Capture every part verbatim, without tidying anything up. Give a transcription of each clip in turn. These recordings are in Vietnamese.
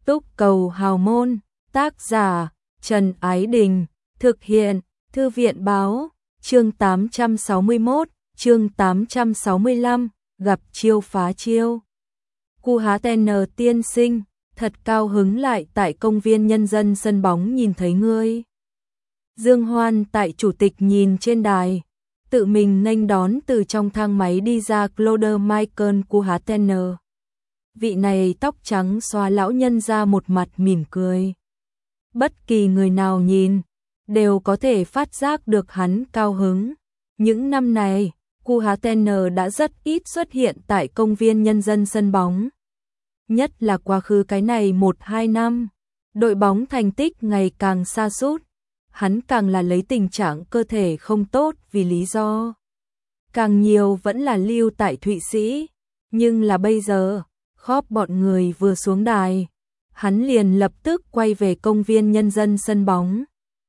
Túc cầu hào môn, tác giả Trần Ái Đình, thực hiện Thư viện Báo, chương tám trăm sáu mươi mốt, chương tám trăm sáu mươi lăm, gặp chiêu phá chiêu. Cu Há Ten tiên sinh, thật cao hứng lại tại công viên nhân dân sân bóng nhìn thấy ngươi. Dương Hoan tại chủ tịch nhìn trên đài, tự mình nghênh đón từ trong thang máy đi ra Claude Michael Cu Há Ten. Vị này tóc trắng xóa lão nhân ra một mặt mỉm cười. Bất kỳ người nào nhìn, đều có thể phát giác được hắn cao hứng. Những năm này, Cu Há Ten đã rất ít xuất hiện tại công viên nhân dân sân bóng. Nhất là quá khứ cái này một hai năm, đội bóng thành tích ngày càng sa sút, hắn càng là lấy tình trạng cơ thể không tốt vì lý do. Càng nhiều vẫn là lưu tại Thụy Sĩ, nhưng là bây giờ, khóp bọn người vừa xuống đài, hắn liền lập tức quay về công viên nhân dân sân bóng.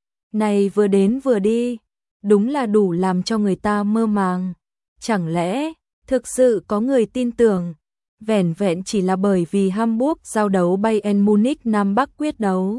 Này vừa đến vừa đi, đúng là đủ làm cho người ta mơ màng. Chẳng lẽ, thực sự có người tin tưởng, vẻn vẹn chỉ là bởi vì Hamburg giao đấu Bayern Munich Nam Bắc quyết đấu.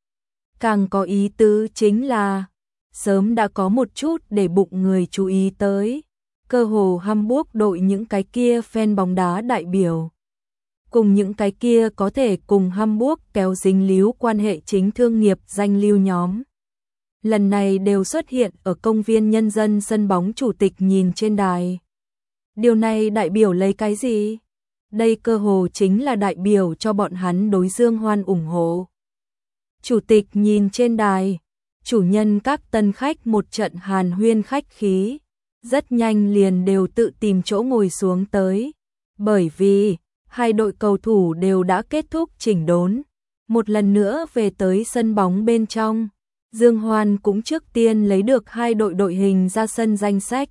Càng có ý tứ chính là, sớm đã có một chút để bụng người chú ý tới, cơ hồ Hamburg đội những cái kia fan bóng đá đại biểu. Cùng những cái kia có thể cùng Hamburg kéo dính líu quan hệ chính thương nghiệp danh lưu nhóm. Lần này đều xuất hiện ở công viên nhân dân sân bóng chủ tịch nhìn trên đài. Điều này đại biểu lấy cái gì? Đây cơ hồ chính là đại biểu cho bọn hắn đối Dương Hoan ủng hộ. Chủ tịch nhìn trên đài, chủ nhân các tân khách một trận hàn huyên khách khí, rất nhanh liền đều tự tìm chỗ ngồi xuống tới, bởi vì hai đội cầu thủ đều đã kết thúc chỉnh đốn, một lần nữa về tới sân bóng bên trong. Dương Hoan cũng trước tiên lấy được hai đội đội hình ra sân danh sách.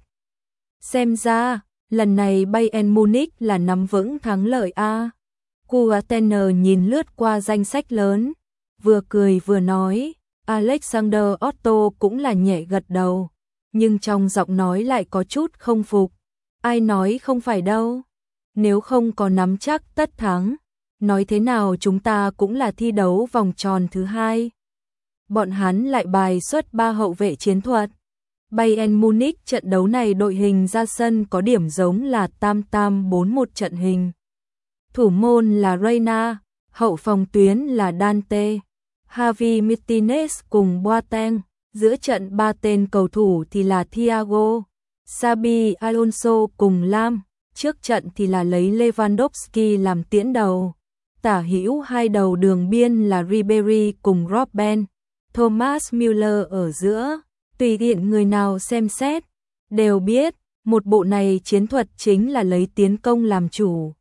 Xem ra, lần này Bayern Munich là nắm vững thắng lợi a. Cu Há Ten nhìn lướt qua danh sách lớn, vừa cười vừa nói, Alexander Otto cũng là nhẹ gật đầu, nhưng trong giọng nói lại có chút không phục. Ai nói không phải đâu, nếu không có nắm chắc tất thắng, nói thế nào chúng ta cũng là thi đấu vòng tròn thứ hai. Bọn hắn lại bài xuất ba hậu vệ chiến thuật. Bayern Munich trận đấu này đội hình ra sân có điểm giống là tam tam bốn một trận hình. Thủ môn là Reina, hậu phòng tuyến là Dante, Javi Martinez cùng Boateng, giữa trận ba tên cầu thủ thì là Thiago, Xabi Alonso cùng Lam, trước trận thì là lấy Lewandowski làm tiễn đầu. Tả hữu hai đầu đường biên là Ribery cùng Robben, Thomas Müller ở giữa. Tùy tiện người nào xem xét, đều biết, một bộ này chiến thuật chính là lấy tiến công làm chủ.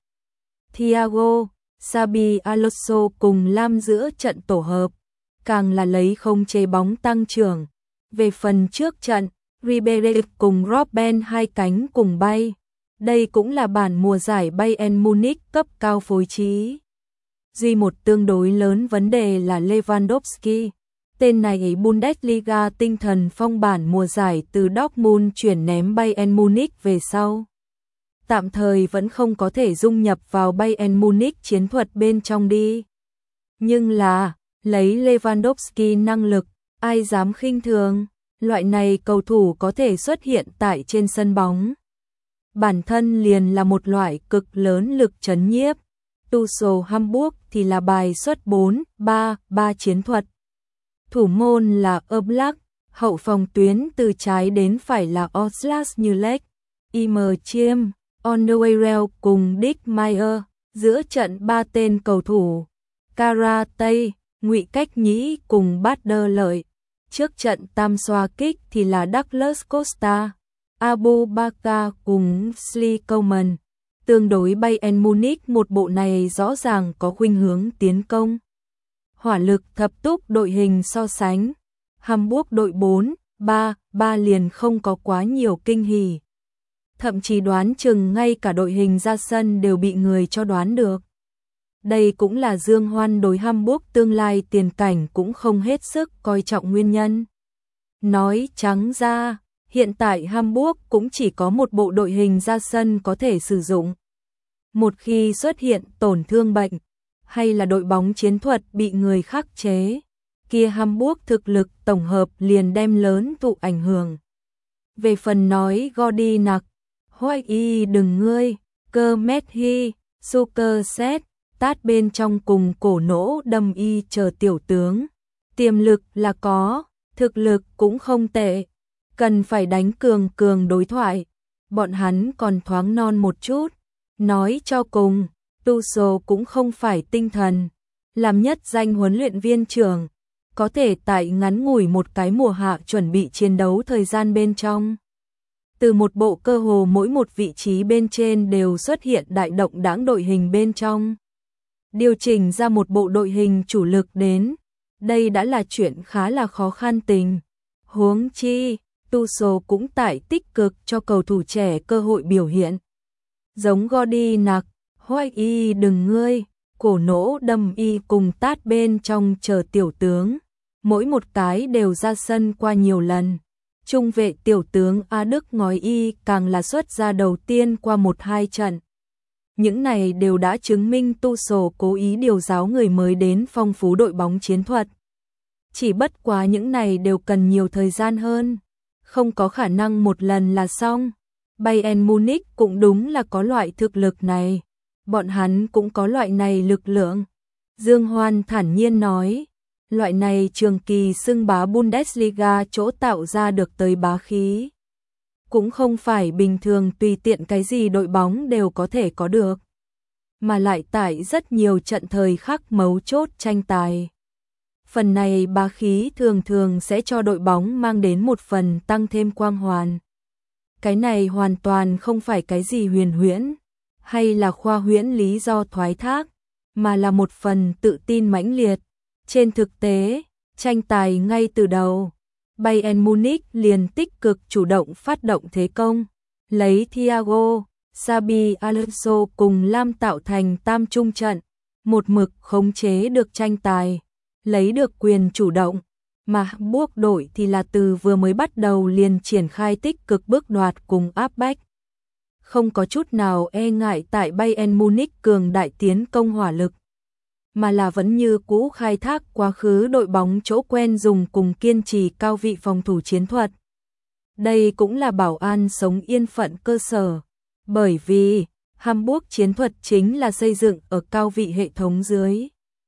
Thiago, Xabi Alonso cùng Lam giữa trận tổ hợp, càng là lấy không chế bóng tăng trưởng. Về phần trước trận, Ribery cùng Robben hai cánh cùng bay. Đây cũng là bản mùa giải Bayern Munich cấp cao phối trí. Duy một tương đối lớn vấn đề là Lewandowski. Tên này ấy Bundesliga tinh thần phong bản mùa giải từ Dortmund chuyển ném Bayern Munich về sau. Tạm thời vẫn không có thể dung nhập vào Bayern Munich chiến thuật bên trong đi. Nhưng là, lấy Lewandowski năng lực, ai dám khinh thường, loại này cầu thủ có thể xuất hiện tại trên sân bóng. Bản thân liền là một loại cực lớn lực trấn nhiếp. Tuchel Hamburg thì là bài xuất bốn ba ba chiến thuật. Thủ môn là Oblak, hậu phòng tuyến từ trái đến phải là Oxlade Nhulek, Im Chiêm, Onoerel cùng Dick Meyer, giữa trận ba tên cầu thủ, Karate, Ngụy Cách Nhĩ cùng Bader Lợi. Trước trận tam xoa kích thì là Douglas Costa, Abu Bakar cùng Sli Coleman. Tương đối Bayern Munich một bộ này rõ ràng có khuynh hướng tiến công. Hỏa lực thập túc đội hình so sánh, Hamburg đội bốn ba ba liền không có quá nhiều kinh hỉ. Thậm chí đoán chừng ngay cả đội hình ra sân đều bị người cho đoán được. Đây cũng là Dương Hoan đối Hamburg tương lai tiền cảnh cũng không hết sức coi trọng nguyên nhân. Nói trắng ra, hiện tại Hamburg cũng chỉ có một bộ đội hình ra sân có thể sử dụng. Một khi xuất hiện tổn thương bệnh, hay là đội bóng chiến thuật bị người khắc chế, kia Hamburg thực lực tổng hợp liền đem lớn tụ ảnh hưởng. Về phần nói Gordy nặc, Hoài y đừng ngươi, cơ mét hy, Suker xét, tát bên trong cùng cổ nỗ đâm y chờ tiểu tướng. Tiềm lực là có, thực lực cũng không tệ, cần phải đánh cường cường đối thoại. Bọn hắn còn thoáng non một chút, nói cho cùng, Tuchel cũng không phải tinh thần, làm nhất danh huấn luyện viên trưởng, có thể tại ngắn ngủi một cái mùa hạ chuẩn bị chiến đấu thời gian bên trong. Từ một bộ cơ hồ mỗi một vị trí bên trên đều xuất hiện đại động đãng đội hình bên trong. Điều chỉnh ra một bộ đội hình chủ lực đến, đây đã là chuyện khá là khó khăn tình. Huống chi, Tuchel cũng tại tích cực cho cầu thủ trẻ cơ hội biểu hiện. Giống Gordy nặc, Hoài y đừng ngươi, cổ nỗ đâm y cùng tát bên trong chờ tiểu tướng. Mỗi một cái đều ra sân qua nhiều lần. Trung vệ tiểu tướng A Đức ngói y càng là xuất ra đầu tiên qua một hai trận. Những này đều đã chứng minh Tuchel cố ý điều giáo người mới đến phong phú đội bóng chiến thuật. Chỉ bất quá những này đều cần nhiều thời gian hơn, không có khả năng một lần là xong. Bayern Munich cũng đúng là có loại thực lực này, bọn hắn cũng có loại này lực lượng. Dương Hoan thản nhiên nói, loại này trường kỳ xưng bá Bundesliga chỗ tạo ra được tới bá khí. Cũng không phải bình thường tùy tiện cái gì đội bóng đều có thể có được, mà lại tại rất nhiều trận thời khắc mấu chốt tranh tài. Phần này bá khí thường thường sẽ cho đội bóng mang đến một phần tăng thêm quang hoàn. Cái này hoàn toàn không phải cái gì huyền huyễn, hay là khoa huyễn lý do thoái thác, mà là một phần tự tin mãnh liệt. Trên thực tế, tranh tài ngay từ đầu, Bayern Munich liền tích cực chủ động phát động thế công, lấy Thiago, Xabi Alonso cùng Lam tạo thành tam trung trận, một mực khống chế được tranh tài, lấy được quyền chủ động, mà Hamburg đội thì là từ vừa mới bắt đầu liền triển khai tích cực bước đoạt cùng áp bách. Không có chút nào e ngại tại Bayern Munich cường đại tiến công hỏa lực, mà là vẫn như cũ khai thác quá khứ đội bóng chỗ quen dùng cùng kiên trì cao vị phòng thủ chiến thuật. Đây cũng là bảo an sống yên phận cơ sở, bởi vì Hamburg chiến thuật chính là xây dựng ở cao vị hệ thống dưới.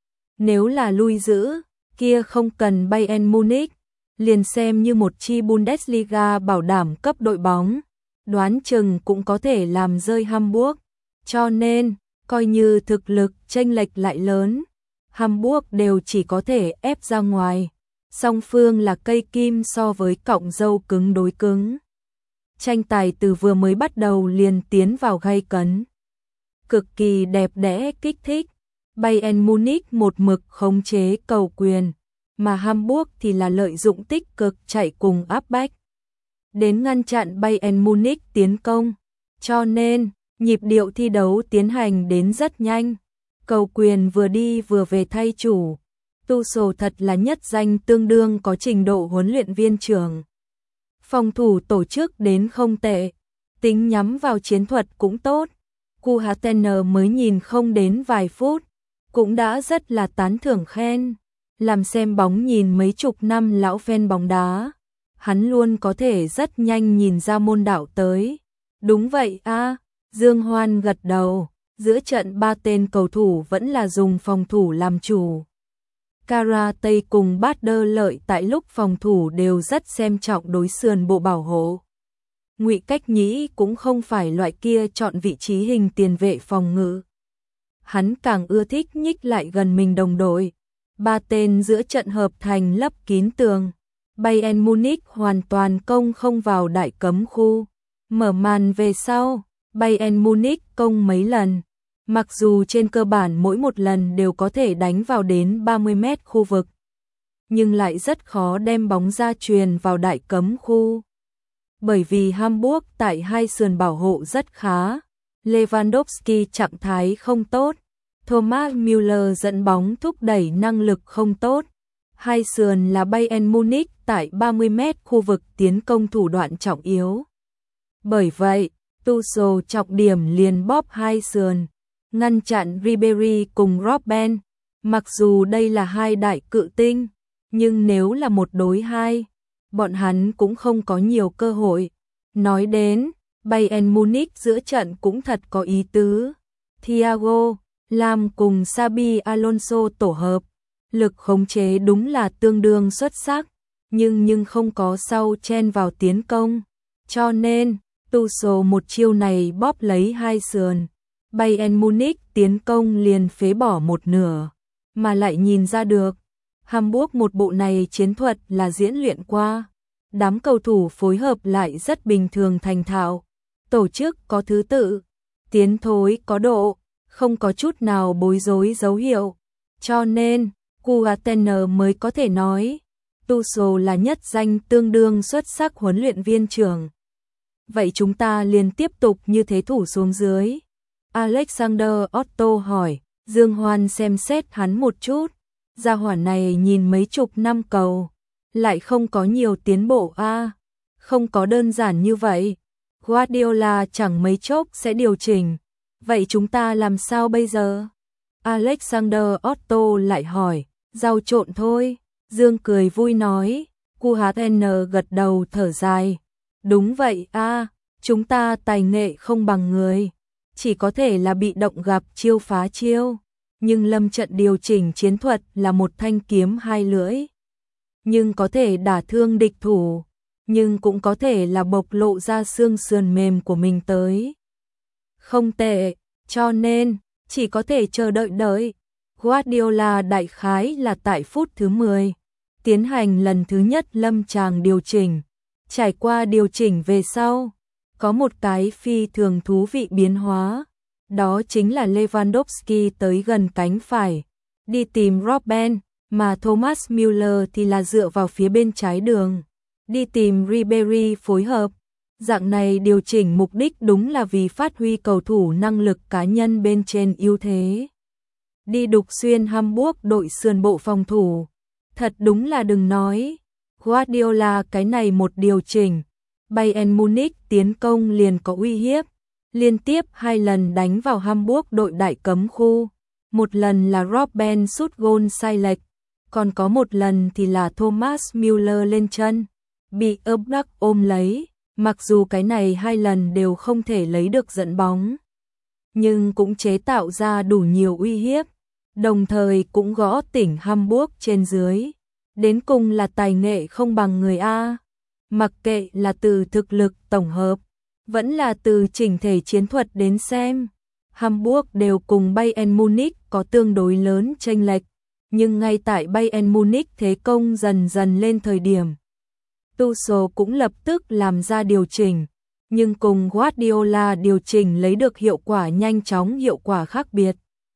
Nếu là lui giữ, kia không cần Bayern Munich, liền xem như một chi Bundesliga bảo đảm cấp đội bóng, đoán chừng cũng có thể làm rơi Hamburg. Cho nên, coi như thực lực chênh lệch lại lớn, Hamburg đều chỉ có thể ép ra ngoài. Song phương là cây kim so với cọng dâu cứng đối cứng. Tranh tài từ vừa mới bắt đầu liền tiến vào gay cấn. Cực kỳ đẹp đẽ kích thích. Bayern Munich một mực khống chế cầu quyền, mà Hamburg thì là lợi dụng tích cực chạy cùng áp bách đến ngăn chặn Bayern Munich tiến công. Cho nên, nhịp điệu thi đấu tiến hành đến rất nhanh. Cầu quyền vừa đi vừa về thay chủ. Tuchel thật là nhất danh tương đương có trình độ huấn luyện viên trưởng. Phòng thủ tổ chức đến không tệ, tính nhắm vào chiến thuật cũng tốt. Kuhatener mới nhìn không đến vài phút, cũng đã rất là tán thưởng khen. Làm xem bóng nhìn mấy chục năm lão fan bóng đá, hắn luôn có thể rất nhanh nhìn ra môn đạo tới. Đúng vậy a, à, Dương Hoan gật đầu, giữa trận ba tên cầu thủ vẫn là dùng phòng thủ làm chủ. Karate cùng Bader lợi tại lúc phòng thủ đều rất xem trọng đối sườn bộ bảo hộ. Ngụy Cách Nhĩ cũng không phải loại kia chọn vị trí hình tiền vệ phòng ngự. Hắn càng ưa thích nhích lại gần mình đồng đội. Ba tên giữa trận hợp thành lấp kín tường. Bayern Munich hoàn toàn công không vào đại cấm khu. Mở màn về sau, Bayern Munich công mấy lần. Mặc dù trên cơ bản mỗi một lần đều có thể đánh vào đến ba mươi mét khu vực, nhưng lại rất khó đem bóng ra truyền vào đại cấm khu. Bởi vì Hamburg tại hai sườn bảo hộ rất khá, Lewandowski trạng thái không tốt, Thomas Müller dẫn bóng thúc đẩy năng lực không tốt. Hai sườn là Bayern Munich tại ba mươi mét khu vực tiến công thủ đoạn trọng yếu. Bởi vậy, Tuchel trọng điểm liền bóp hai sườn. ngăn chặn Ribery cùng Robben. Mặc dù đây là hai đại cự tinh, nhưng nếu là một đối hai, bọn hắn cũng không có nhiều cơ hội. Nói đến, Bayern Munich giữa trận cũng thật có ý tứ. Thiago Lam cùng Xabi Alonso tổ hợp, lực khống chế đúng là tương đương xuất sắc, nhưng nhưng không có sau chen vào tiến công. Cho nên, Tuchel một chiêu này bóp lấy hai sườn, Bayern Munich tiến công liền phế bỏ một nửa, mà lại nhìn ra được, Hamburg một bộ này chiến thuật là diễn luyện qua. Đám cầu thủ phối hợp lại rất bình thường thành thạo, tổ chức có thứ tự, tiến thối có độ, không có chút nào bối rối dấu hiệu. Cho nên, Kuatener mới có thể nói, Tuchel là nhất danh tương đương xuất sắc huấn luyện viên trưởng. Vậy chúng ta liền tiếp tục như thế thủ xuống dưới. Alexander Otto hỏi, Dương Hoan xem xét hắn một chút, gia hỏa này nhìn mấy chục năm cầu, lại không có nhiều tiến bộ a, à, không có đơn giản như vậy. Guardiola chẳng mấy chốc sẽ điều chỉnh, vậy chúng ta làm sao bây giờ? Alexander Otto lại hỏi, rau trộn thôi. Dương cười vui nói, Kuhatener gật đầu thở dài, đúng vậy a, à, chúng ta tài nghệ không bằng người, chỉ có thể là bị động gặp chiêu phá chiêu, nhưng lâm trận điều chỉnh chiến thuật là một thanh kiếm hai lưỡi. Nhưng có thể đả thương địch thủ, nhưng cũng có thể là bộc lộ ra xương sườn mềm của mình tới. Không tệ, cho nên, chỉ có thể chờ đợi đợi. Guardiola đại khái là tại phút thứ mười, tiến hành lần thứ nhất lâm tràng điều chỉnh. Trải qua điều chỉnh về sau, có một cái phi thường thú vị biến hóa, đó chính là Lewandowski tới gần cánh phải, đi tìm Robben, mà Thomas Müller thì là dựa vào phía bên trái đường, đi tìm Ribery phối hợp. Dạng này điều chỉnh mục đích đúng là vì phát huy cầu thủ năng lực cá nhân bên trên ưu thế. Đi đục xuyên Hamburg đội sườn bộ phòng thủ. Thật đúng là đừng nói, Guardiola cái này một điều chỉnh, Bayern Munich tiến công liền có uy hiếp, liên tiếp hai lần đánh vào Hamburg đội đại cấm khu. Một lần là Robben sút gôn sai lệch, còn có một lần thì là Thomas Müller lên chân, bị Oblak ôm lấy, mặc dù cái này hai lần đều không thể lấy được dẫn bóng, nhưng cũng chế tạo ra đủ nhiều uy hiếp, đồng thời cũng gõ tỉnh Hamburg trên dưới. Đến cùng là tài nghệ không bằng người A, mặc kệ là từ thực lực tổng hợp, vẫn là từ chỉnh thể chiến thuật đến xem, Hamburg đều cùng Bayern Munich có tương đối lớn chênh lệch, nhưng ngay tại Bayern Munich thế công dần dần lên thời điểm, Tuchel cũng lập tức làm ra điều chỉnh, nhưng cùng Guardiola điều chỉnh lấy được hiệu quả nhanh chóng, hiệu quả khác biệt.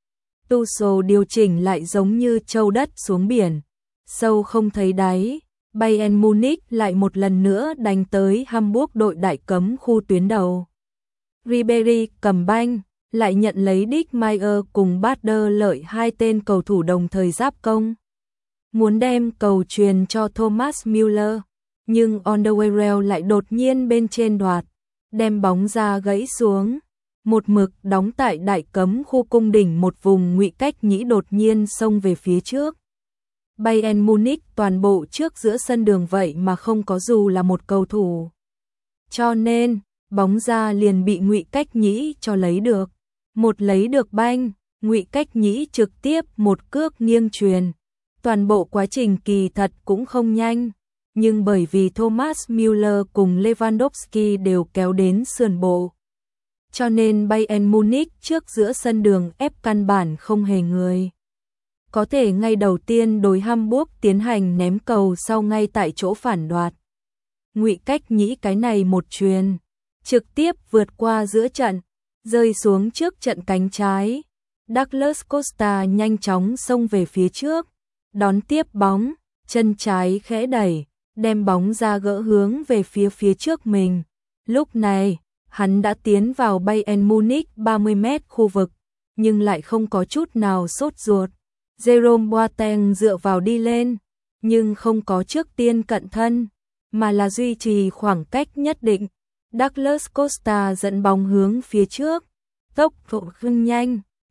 Tuchel điều chỉnh lại giống như châu đất xuống biển, sâu không thấy đáy. Bayern Munich lại một lần nữa đánh tới Hamburg đội đại cấm khu tuyến đầu. Ribery cầm banh, lại nhận lấy Dick Meyer cùng Bader Lợi, hai tên cầu thủ đồng thời giáp công, muốn đem cầu truyền cho Thomas Müller, nhưng Alderweireld lại đột nhiên bên trên đoạt, đem bóng ra gãy xuống. Một mực đóng tại đại cấm khu cung đỉnh một vùng ngụy cách nhĩ đột nhiên xông về phía trước. Bayern Munich toàn bộ trước giữa sân đường vậy mà không có dù là một cầu thủ. Cho nên, bóng ra liền bị ngụy cách nhĩ cho lấy được. Một lấy được banh, ngụy cách nhĩ trực tiếp một cước nghiêng truyền. Toàn bộ quá trình kỳ thật cũng không nhanh, nhưng bởi vì Thomas Müller cùng Lewandowski đều kéo đến sườn bộ, cho nên Bayern Munich trước giữa sân đường ép căn bản không hề người. Có thể ngay đầu tiên đối Hamburg tiến hành ném cầu sau ngay tại chỗ phản đoạt. Ngụy cách nhĩ cái này một truyền, trực tiếp vượt qua giữa trận, rơi xuống trước trận cánh trái. Douglas Costa nhanh chóng xông về phía trước, đón tiếp bóng, chân trái khẽ đẩy, đem bóng ra gỡ hướng về phía phía trước mình. Lúc này, hắn đã tiến vào Bayern Munich ba mươi mét khu vực, nhưng lại không có chút nào sốt ruột. Jerome Boateng dựa vào đi lên, nhưng không có trước tiên cận thân, mà là duy trì khoảng cách nhất định. Douglas Costa dẫn bóng hướng phía trước, tốc độ khưng nhanh,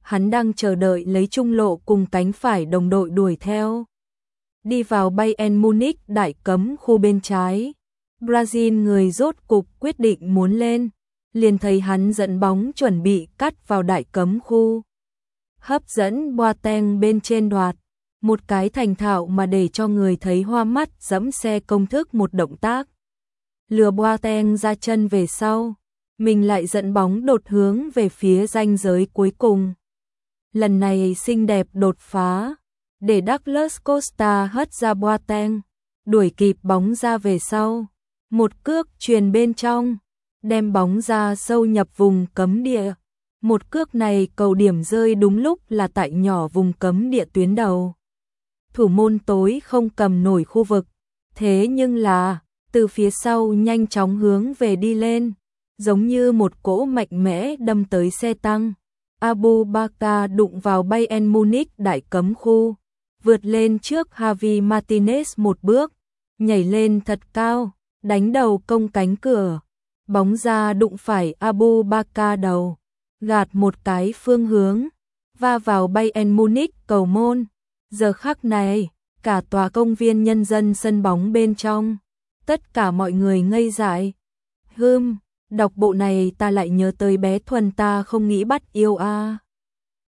hắn đang chờ đợi lấy trung lộ cùng cánh phải đồng đội đuổi theo. Đi vào Bayern Munich đại cấm khu bên trái. Brazil người rốt cục quyết định muốn lên, liền thấy hắn dẫn bóng chuẩn bị cắt vào đại cấm khu. Hấp dẫn Boateng bên trên đoạt, một cái thành thạo mà để cho người thấy hoa mắt dẫm xe công thức một động tác. Lừa Boateng ra chân về sau, mình lại dẫn bóng đột hướng về phía ranh giới cuối cùng. Lần này xinh đẹp đột phá, để Douglas Costa hất ra Boateng, đuổi kịp bóng ra về sau. Một cước truyền bên trong, đem bóng ra sâu nhập vùng cấm địa. Một cước này cầu điểm rơi đúng lúc là tại nhỏ vùng cấm địa tuyến đầu. Thủ môn tối không cầm nổi khu vực, thế nhưng là từ phía sau nhanh chóng hướng về đi lên, giống như một cỗ mạnh mẽ đâm tới xe tăng. Abu Bakar đụng vào Bayern Munich đại cấm khu, vượt lên trước Javi Martinez một bước, nhảy lên thật cao, đánh đầu công cánh cửa. Bóng ra đụng phải Abu Bakar đầu, gạt một cái phương hướng, va vào Bayern Munich cầu môn. Giờ khắc này, cả tòa công viên nhân dân sân bóng bên trong, tất cả mọi người ngây dại. Hừm, đọc bộ này ta lại nhớ tới bé Thuần ta không nghĩ bắt yêu a. À.